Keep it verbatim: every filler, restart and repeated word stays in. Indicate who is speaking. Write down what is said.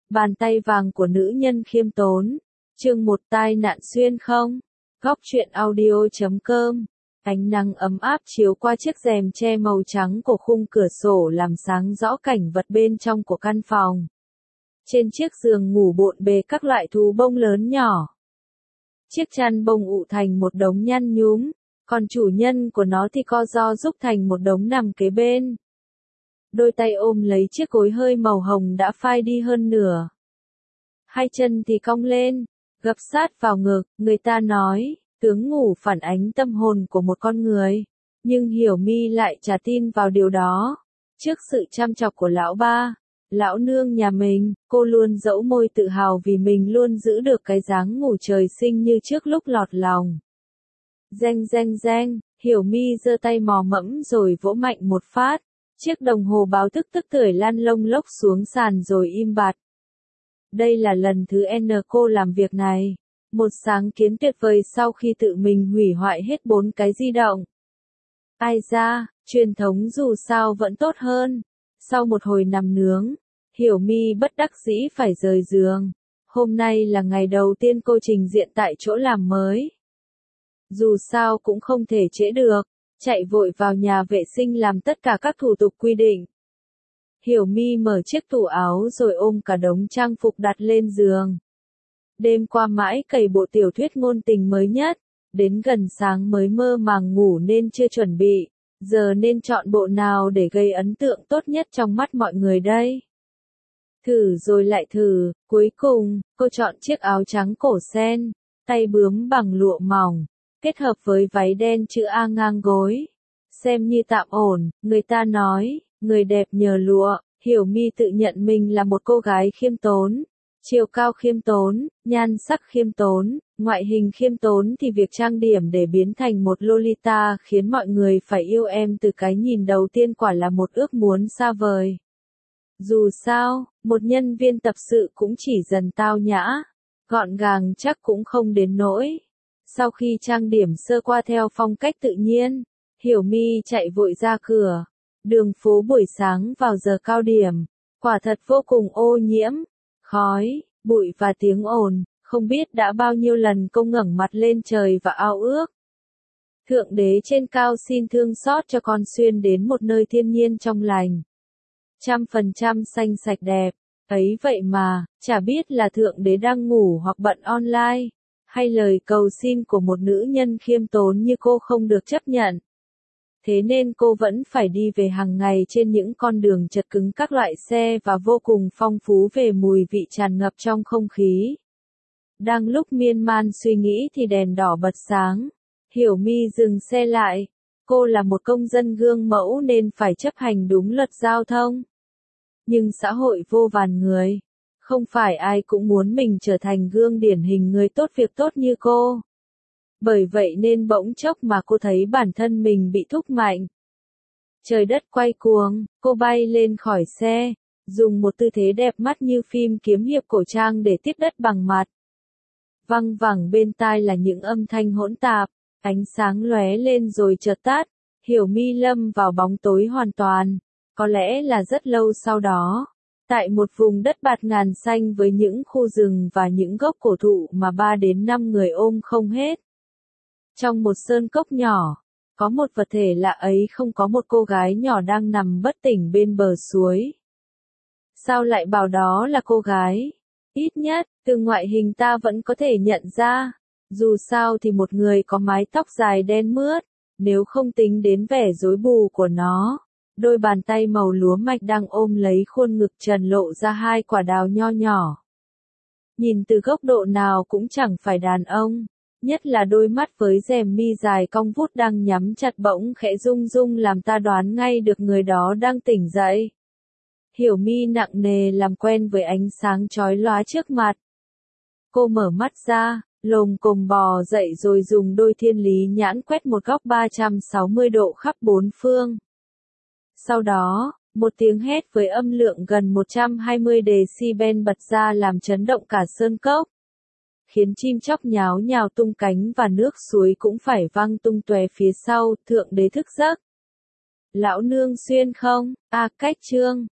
Speaker 1: Bàn tay vàng của nữ nhân khiêm tốn. Chương một tai nạn xuyên không. Góc truyện audio chấm com. Ánh nắng ấm áp chiếu qua chiếc rèm che màu trắng của khung cửa sổ làm sáng rõ cảnh vật bên trong của căn phòng. Trên chiếc giường ngủ bộn bề các loại thú bông lớn nhỏ. Chiếc chăn bông ụ thành một đống nhăn nhúm, còn chủ nhân của nó thì co ro rúc thành một đống nằm kế bên. Đôi tay ôm lấy chiếc gối hơi màu hồng đã phai đi hơn nửa. Hai chân thì cong lên, gập sát vào ngực, người ta nói, tướng ngủ phản ánh tâm hồn của một con người. Nhưng Hiểu My lại chả tin vào điều đó. Trước sự chăm chọc của lão ba, lão nương nhà mình, cô luôn dẫu môi tự hào vì mình luôn giữ được cái dáng ngủ trời sinh như trước lúc lọt lòng. Reng reng reng, Hiểu My giơ tay mò mẫm rồi vỗ mạnh một phát. Chiếc đồng hồ báo thức tức tưởi lăn lông lốc xuống sàn rồi im bặt. Đây là lần thứ N cô làm việc này. Một sáng kiến tuyệt vời sau khi tự mình hủy hoại hết bốn cái di động. Ai da, truyền thống dù sao vẫn tốt hơn. Sau một hồi nằm nướng, Hiểu My bất đắc dĩ phải rời giường. Hôm nay là ngày đầu tiên cô trình diện tại chỗ làm mới. Dù sao cũng không thể trễ được. Chạy vội vào nhà vệ sinh làm tất cả các thủ tục quy định. Hiểu My mở chiếc tủ áo rồi ôm cả đống trang phục đặt lên giường. Đêm qua mãi cày bộ tiểu thuyết ngôn tình mới nhất, đến gần sáng mới mơ màng ngủ nên chưa chuẩn bị, giờ nên chọn bộ nào để gây ấn tượng tốt nhất trong mắt mọi người đây. Thử rồi lại thử, cuối cùng, cô chọn chiếc áo trắng cổ sen, tay bướm bằng lụa mỏng, kết hợp với váy đen chữ A ngang gối. Xem như tạm ổn, người ta nói, người đẹp nhờ lụa. Hiểu My tự nhận mình là một cô gái khiêm tốn. Chiều cao khiêm tốn, nhan sắc khiêm tốn, ngoại hình khiêm tốn thì việc trang điểm để biến thành một Lolita khiến mọi người phải yêu em từ cái nhìn đầu tiên quả là một ước muốn xa vời. Dù sao, một nhân viên tập sự cũng chỉ dần tao nhã, gọn gàng chắc cũng không đến nỗi. Sau khi trang điểm sơ qua theo phong cách tự nhiên, Hiểu My chạy vội ra cửa. Đường phố buổi sáng vào giờ cao điểm, quả thật vô cùng ô nhiễm. Khói, bụi và tiếng ồn, không biết đã bao nhiêu lần cô ngẩng mặt lên trời và ao ước. Thượng đế trên cao xin thương xót cho con xuyên đến một nơi thiên nhiên trong lành. Trăm phần trăm xanh sạch đẹp, ấy vậy mà, chả biết là thượng đế đang ngủ hoặc bận online, hay lời cầu xin của một nữ nhân khiêm tốn như cô không được chấp nhận. Thế nên cô vẫn phải đi về hàng ngày trên những con đường chật cứng các loại xe và vô cùng phong phú về mùi vị tràn ngập trong không khí. Đang lúc miên man suy nghĩ thì đèn đỏ bật sáng. Hiểu My dừng xe lại. Cô là một công dân gương mẫu nên phải chấp hành đúng luật giao thông. Nhưng xã hội vô vàn người. Không phải ai cũng muốn mình trở thành gương điển hình người tốt việc tốt như cô. Bởi vậy nên bỗng chốc mà cô thấy bản thân mình bị thúc mạnh. Trời đất quay cuồng, cô bay lên khỏi xe, dùng một tư thế đẹp mắt như phim kiếm hiệp cổ trang để tiếp đất bằng mặt. Văng vẳng bên tai là những âm thanh hỗn tạp, ánh sáng lóe lên rồi chợt tắt, Hiểu My lâm vào bóng tối hoàn toàn. Có lẽ là rất lâu sau đó, tại một vùng đất bạt ngàn xanh với những khu rừng và những gốc cổ thụ mà ba đến năm người ôm không hết. Trong một sơn cốc nhỏ, có một vật thể lạ ấy không có một cô gái nhỏ đang nằm bất tỉnh bên bờ suối. Sao lại bảo đó là cô gái? Ít nhất, từ ngoại hình ta vẫn có thể nhận ra. Dù sao thì một người có mái tóc dài đen mướt, nếu không tính đến vẻ rối bù của nó. Đôi bàn tay màu lúa mạch đang ôm lấy khuôn ngực trần lộ ra hai quả đào nho nhỏ. Nhìn từ góc độ nào cũng chẳng phải đàn ông. Nhất là đôi mắt với rèm mi dài cong vút đang nhắm chặt bỗng khẽ rung rung làm ta đoán ngay được người đó đang tỉnh dậy. Hiểu My nặng nề làm quen với ánh sáng chói lóa trước mặt. Cô mở mắt ra, lồm cồm bò dậy rồi dùng đôi thiên lý nhãn quét một góc ba trăm sáu mươi độ khắp bốn phương. Sau đó, một tiếng hét với âm lượng gần một trăm hai mươi decibel bật ra làm chấn động cả sơn cốc. Khiến chim chóc nháo nhào tung cánh và nước suối cũng phải văng tung tóe phía sau. Thượng đế thức giấc. Lão nương xuyên không? A cách chương.